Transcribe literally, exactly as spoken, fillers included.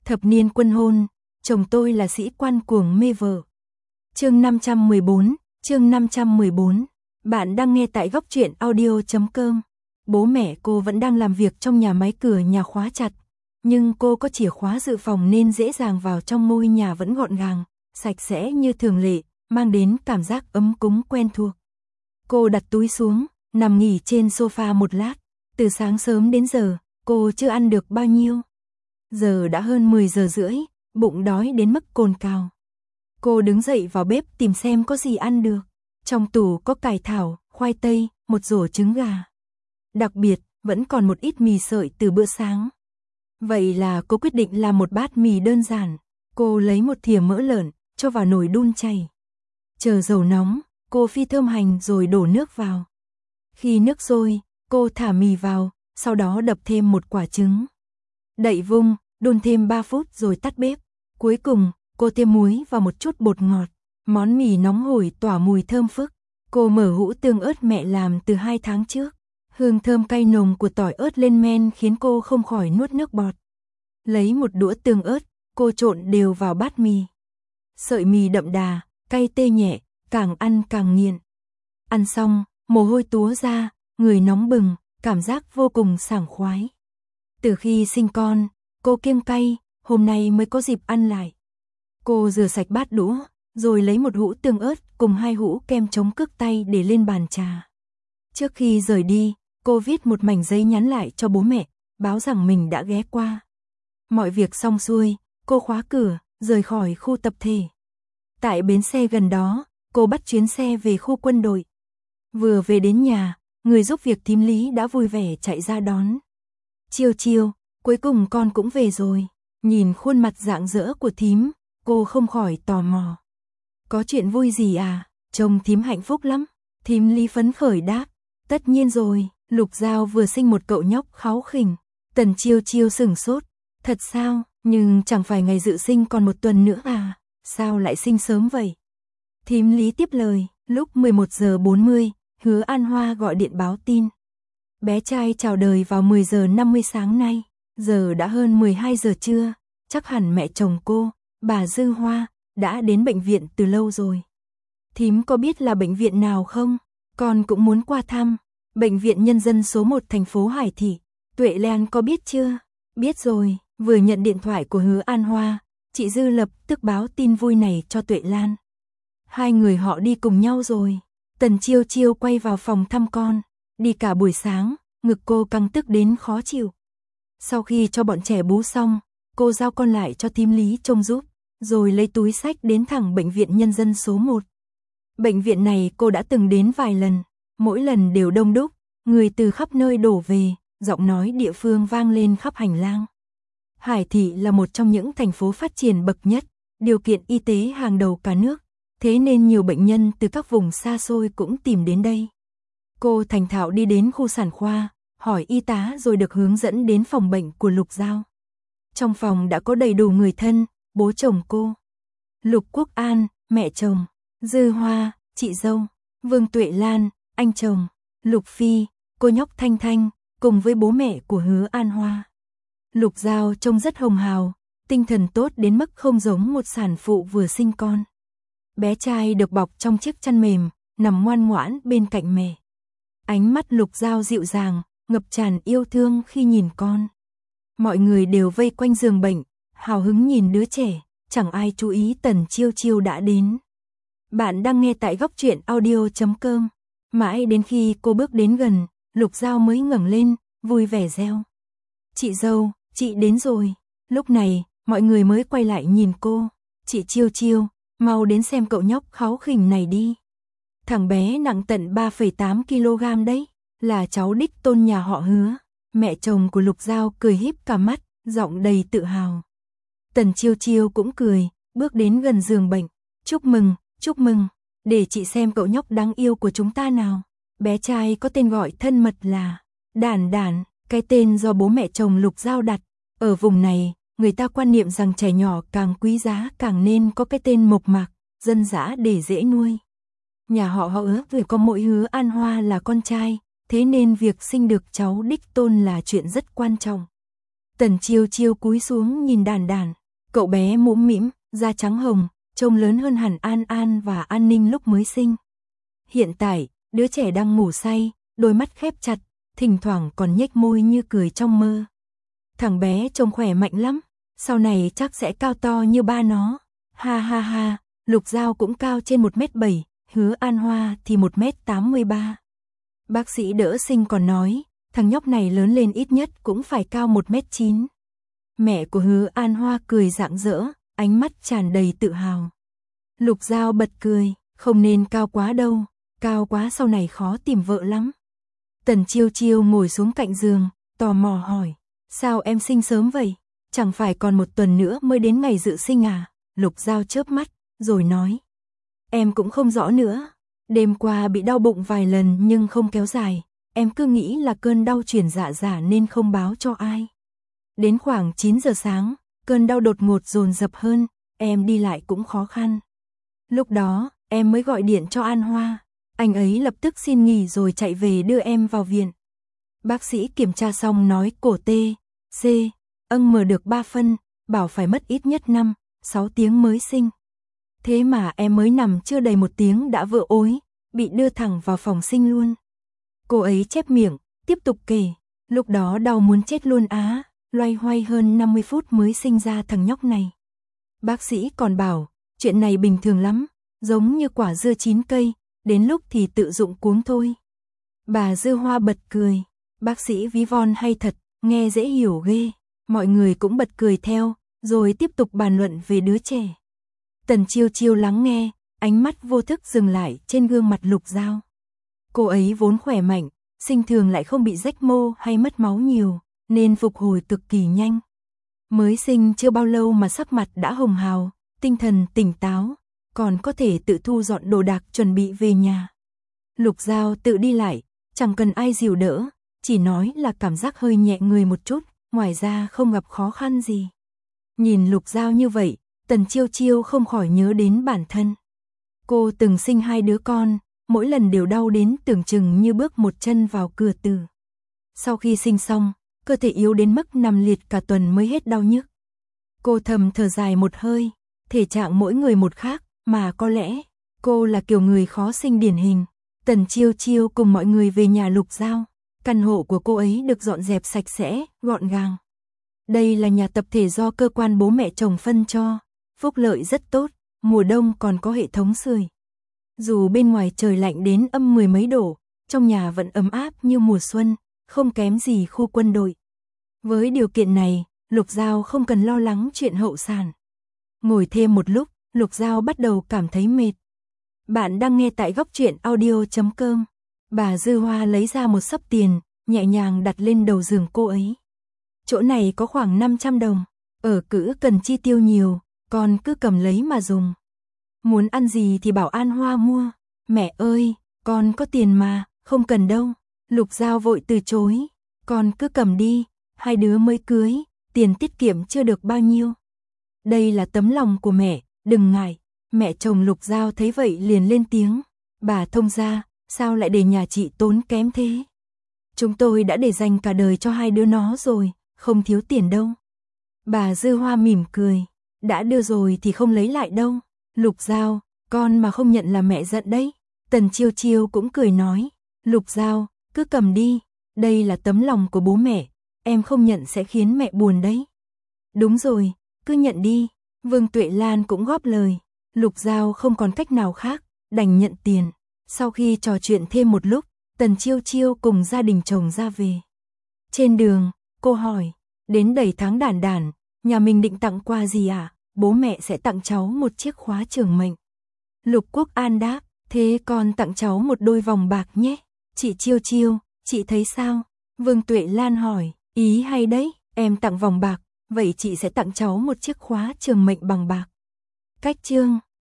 Thập niên quân hôn, chồng tôi là sĩ quan cuồng mê vợ. Chương năm trăm mười bốn, chương năm trăm mười bốn. Bạn đang nghe tại góc truyện audio chấm com. Bố mẹ cô vẫn đang làm việc trong nhà máy, cửa nhà khóa chặt, nhưng cô có chìa khóa dự phòng nên dễ dàng vào trong. Ngôi nhà vẫn gọn gàng, sạch sẽ như thường lệ, mang đến cảm giác ấm cúng quen thuộc. Cô đặt túi xuống, nằm nghỉ trên sofa một lát. Từ sáng sớm đến giờ, cô chưa ăn được bao nhiêu. Giờ đã hơn mười giờ rưỡi, bụng đói đến mức cồn cào. Cô đứng dậy vào bếp tìm xem có gì ăn được. Trong tủ có cải thảo, khoai tây, một rổ trứng gà. Đặc biệt, vẫn còn một ít mì sợi từ bữa sáng. Vậy là cô quyết định làm một bát mì đơn giản. Cô lấy một thìa mỡ lợn, cho vào nồi đun chảy. Chờ dầu nóng, cô phi thơm hành rồi đổ nước vào. Khi nước sôi, cô thả mì vào, sau đó đập thêm một quả trứng. Đậy vung, đun thêm ba phút rồi tắt bếp. Cuối cùng, cô thêm muối và một chút bột ngọt. Món mì nóng hổi tỏa mùi thơm phức. Cô mở hũ tương ớt mẹ làm từ hai tháng trước. Hương thơm cay nồng của tỏi ớt lên men khiến cô không khỏi nuốt nước bọt. Lấy một đũa tương ớt, cô trộn đều vào bát mì. Sợi mì đậm đà, cay tê nhẹ, càng ăn càng nghiện. Ăn xong, mồ hôi túa ra, người nóng bừng, cảm giác vô cùng sảng khoái. Từ khi sinh con, cô kiêng cay, hôm nay mới có dịp ăn lại. Cô rửa sạch bát đũa, rồi lấy một hũ tương ớt cùng hai hũ kem chống cức tay để lên bàn trà. Trước khi rời đi, cô viết một mảnh giấy nhắn lại cho bố mẹ, báo rằng mình đã ghé qua. Mọi việc xong xuôi, cô khóa cửa, rời khỏi khu tập thể. Tại bến xe gần đó, cô bắt chuyến xe về khu quân đội. Vừa về đến nhà, người giúp việc thím Lý đã vui vẻ chạy ra đón. Chiêu chiêu, cuối cùng con cũng về rồi. Nhìn khuôn mặt rạng rỡ của thím, cô không khỏi tò mò. Có chuyện vui gì à? Trông thím hạnh phúc lắm. Thím Lý phấn khởi đáp. Tất nhiên rồi, Lục Giao vừa sinh một cậu nhóc kháu khỉnh. Tần Chiêu Chiêu sửng sốt. Thật sao? Nhưng chẳng phải ngày dự sinh còn một tuần nữa à? Sao lại sinh sớm vậy? Thím Lý tiếp lời. Lúc mười một giờ bốn mươi, Hứa An Hoa gọi điện báo tin. Bé trai chào đời vào mười giờ năm mươi sáng nay. Giờ đã hơn mười hai giờ trưa. Chắc hẳn mẹ chồng cô, bà Dư Hoa, đã đến bệnh viện từ lâu rồi. Thím có biết là bệnh viện nào không? Con cũng muốn qua thăm. Bệnh viện Nhân dân số một thành phố Hải Thị. Tuệ Lan có biết chưa? Biết rồi. Vừa nhận điện thoại của Hứa An Hoa, chị Dư lập tức báo tin vui này cho Tuệ Lan. Hai người họ đi cùng nhau rồi. Tần Chiêu Chiêu quay vào phòng thăm con. Đi cả buổi sáng, ngực cô căng tức đến khó chịu. Sau khi cho bọn trẻ bú xong, cô giao con lại cho thím Lý trông giúp, rồi lấy túi xách đến thẳng bệnh viện Nhân dân số một. Bệnh viện này cô đã từng đến vài lần, mỗi lần đều đông đúc, người từ khắp nơi đổ về, giọng nói địa phương vang lên khắp hành lang. Hải Thị là một trong những thành phố phát triển bậc nhất, điều kiện y tế hàng đầu cả nước, thế nên nhiều bệnh nhân từ các vùng xa xôi cũng tìm đến đây. Cô thành thạo đi đến khu sản khoa, hỏi y tá rồi được hướng dẫn đến phòng bệnh của Lục Giao. Trong phòng đã có đầy đủ người thân, bố chồng cô, Lục Quốc An, mẹ chồng, Dư Hoa, chị dâu, Vương Tuệ Lan, anh chồng, Lục Phi, cô nhóc Thanh Thanh, cùng với bố mẹ của Hứa An Hoa. Lục Giao trông rất hồng hào, tinh thần tốt đến mức không giống một sản phụ vừa sinh con. Bé trai được bọc trong chiếc chăn mềm, nằm ngoan ngoãn bên cạnh mẹ. Ánh mắt Lục Giao dịu dàng, ngập tràn yêu thương khi nhìn con. Mọi người đều vây quanh giường bệnh, hào hứng nhìn đứa trẻ, chẳng ai chú ý Tần Chiêu Chiêu đã đến. Bạn đang nghe tại góc truyện audio chấm com. Mãi đến khi cô bước đến gần, Lục Giao mới ngẩng lên, vui vẻ reo. Chị dâu, chị đến rồi. Lúc này, mọi người mới quay lại nhìn cô. Chị Chiêu Chiêu, mau đến xem cậu nhóc kháu khỉnh này đi. Thằng bé nặng tận ba phẩy tám ki lô gam đấy, là cháu đích tôn nhà họ Hứa. Mẹ chồng của Lục Giao cười híp cả mắt, giọng đầy tự hào. Tần Chiêu Chiêu cũng cười, bước đến gần giường bệnh. Chúc mừng, chúc mừng, để chị xem cậu nhóc đáng yêu của chúng ta nào. Bé trai có tên gọi thân mật là Đản Đản, cái tên do bố mẹ chồng Lục Giao đặt. Ở vùng này, người ta quan niệm rằng trẻ nhỏ càng quý giá càng nên có cái tên mộc mạc, dân dã để dễ nuôi. Nhà họ họ Hứa vừa có mỗi Hứa An Hoa là con trai, thế nên việc sinh được cháu đích tôn là chuyện rất quan trọng. Tần Chiêu Chiêu cúi xuống nhìn Đàn Đàn, cậu bé mũm mĩm, da trắng hồng, trông lớn hơn hẳn An An và An Ninh lúc mới sinh. Hiện tại, đứa trẻ đang ngủ say, đôi mắt khép chặt, thỉnh thoảng còn nhếch môi như cười trong mơ. Thằng bé trông khỏe mạnh lắm, sau này chắc sẽ cao to như ba nó. Ha ha ha, Lục Giao cũng cao trên một mét bảy, Hứa An Hoa thì một mét tám mươi ba. Bác sĩ đỡ sinh còn nói, thằng nhóc này lớn lên ít nhất cũng phải cao một mét chín. Mẹ của Hứa An Hoa cười rạng rỡ, ánh mắt tràn đầy tự hào. Lục Giao bật cười, không nên cao quá đâu, cao quá sau này khó tìm vợ lắm. Tần Chiêu Chiêu ngồi xuống cạnh giường, tò mò hỏi, sao em sinh sớm vậy? Chẳng phải còn một tuần nữa mới đến ngày dự sinh à? Lục Giao chớp mắt, rồi nói, em cũng không rõ nữa. Đêm qua bị đau bụng vài lần nhưng không kéo dài, em cứ nghĩ là cơn đau chuyển dạ giả nên không báo cho ai. Đến khoảng chín giờ sáng, cơn đau đột ngột dồn dập hơn, em đi lại cũng khó khăn. Lúc đó, em mới gọi điện cho An Hoa, anh ấy lập tức xin nghỉ rồi chạy về đưa em vào viện. Bác sĩ kiểm tra xong nói cổ T, C, âng mờ được ba phân, bảo phải mất ít nhất năm, sáu tiếng mới sinh. Thế mà em mới nằm chưa đầy một tiếng đã vỡ ối, bị đưa thẳng vào phòng sinh luôn. Cô ấy chép miệng, tiếp tục kể, lúc đó đau muốn chết luôn á, loay hoay hơn năm mươi phút mới sinh ra thằng nhóc này. Bác sĩ còn bảo, chuyện này bình thường lắm, giống như quả dưa chín cây, đến lúc thì tự dụng cuống thôi. Bà Dư Hoa bật cười, bác sĩ ví von hay thật, nghe dễ hiểu ghê, mọi người cũng bật cười theo, rồi tiếp tục bàn luận về đứa trẻ. Tần Chiêu Chiêu lắng nghe, ánh mắt vô thức dừng lại trên gương mặt Lục Giao. Cô ấy vốn khỏe mạnh, sinh thường lại không bị rách mô hay mất máu nhiều, nên phục hồi cực kỳ nhanh. Mới sinh chưa bao lâu mà sắc mặt đã hồng hào, tinh thần tỉnh táo, còn có thể tự thu dọn đồ đạc chuẩn bị về nhà. Lục Giao tự đi lại, chẳng cần ai dìu đỡ, chỉ nói là cảm giác hơi nhẹ người một chút, ngoài ra không gặp khó khăn gì. Nhìn Lục Giao như vậy, Tần Chiêu Chiêu không khỏi nhớ đến bản thân. Cô từng sinh hai đứa con, mỗi lần đều đau đến tưởng chừng như bước một chân vào cửa tử. Sau khi sinh xong, cơ thể yếu đến mức nằm liệt cả tuần mới hết đau nhức. Cô thầm thở dài một hơi, thể trạng mỗi người một khác, mà có lẽ cô là kiểu người khó sinh điển hình. Tần Chiêu Chiêu cùng mọi người về nhà Lục Giao, căn hộ của cô ấy được dọn dẹp sạch sẽ, gọn gàng. Đây là nhà tập thể do cơ quan bố mẹ chồng phân cho, phúc lợi rất tốt, mùa đông còn có hệ thống sưởi. Dù bên ngoài trời lạnh đến âm mười mấy độ, trong nhà vẫn ấm áp như mùa xuân, không kém gì khu quân đội. Với điều kiện này, Lục Giao không cần lo lắng chuyện hậu sản. Ngồi thêm một lúc, Lục Giao bắt đầu cảm thấy mệt. Bạn đang nghe tại góc truyện audio chấm com. Bà Dư Hoa lấy ra một xấp tiền, nhẹ nhàng đặt lên đầu giường cô ấy. Chỗ này có khoảng năm trăm đồng, ở cữ cần chi tiêu nhiều, con cứ cầm lấy mà dùng. Muốn ăn gì thì bảo An Hoa mua. Mẹ ơi, con có tiền mà, không cần đâu. Lục Giao vội từ chối, con cứ cầm đi, hai đứa mới cưới, tiền tiết kiệm chưa được bao nhiêu. Đây là tấm lòng của mẹ, đừng ngại. Mẹ chồng Lục Giao thấy vậy liền lên tiếng, bà thông gia, sao lại để nhà chị tốn kém thế? Chúng tôi đã để dành cả đời cho hai đứa nó rồi, không thiếu tiền đâu. Bà Dư Hoa mỉm cười, đã đưa rồi thì không lấy lại đâu. Lục Giao, con mà không nhận là mẹ giận đấy. Tần Chiêu Chiêu cũng cười nói, Lục Giao, cứ cầm đi, đây là tấm lòng của bố mẹ, em không nhận sẽ khiến mẹ buồn đấy. Đúng rồi, cứ nhận đi. Vương Tuệ Lan cũng góp lời. Lục Giao không còn cách nào khác, đành nhận tiền. Sau khi trò chuyện thêm một lúc, Tần Chiêu Chiêu cùng gia đình chồng ra về. Trên đường, cô hỏi, đến đầy tháng Đàn Đàn, nhà mình định tặng quà gì à? Bố mẹ sẽ tặng cháu một chiếc khóa trường mệnh. Lục Quốc An đáp, thế con tặng cháu một đôi vòng bạc nhé. Chị Chiêu Chiêu, chị thấy sao? Vương Tuệ Lan hỏi, ý hay đấy, em tặng vòng bạc, vậy chị sẽ tặng cháu một chiếc khóa trường mệnh bằng bạc. Cách chương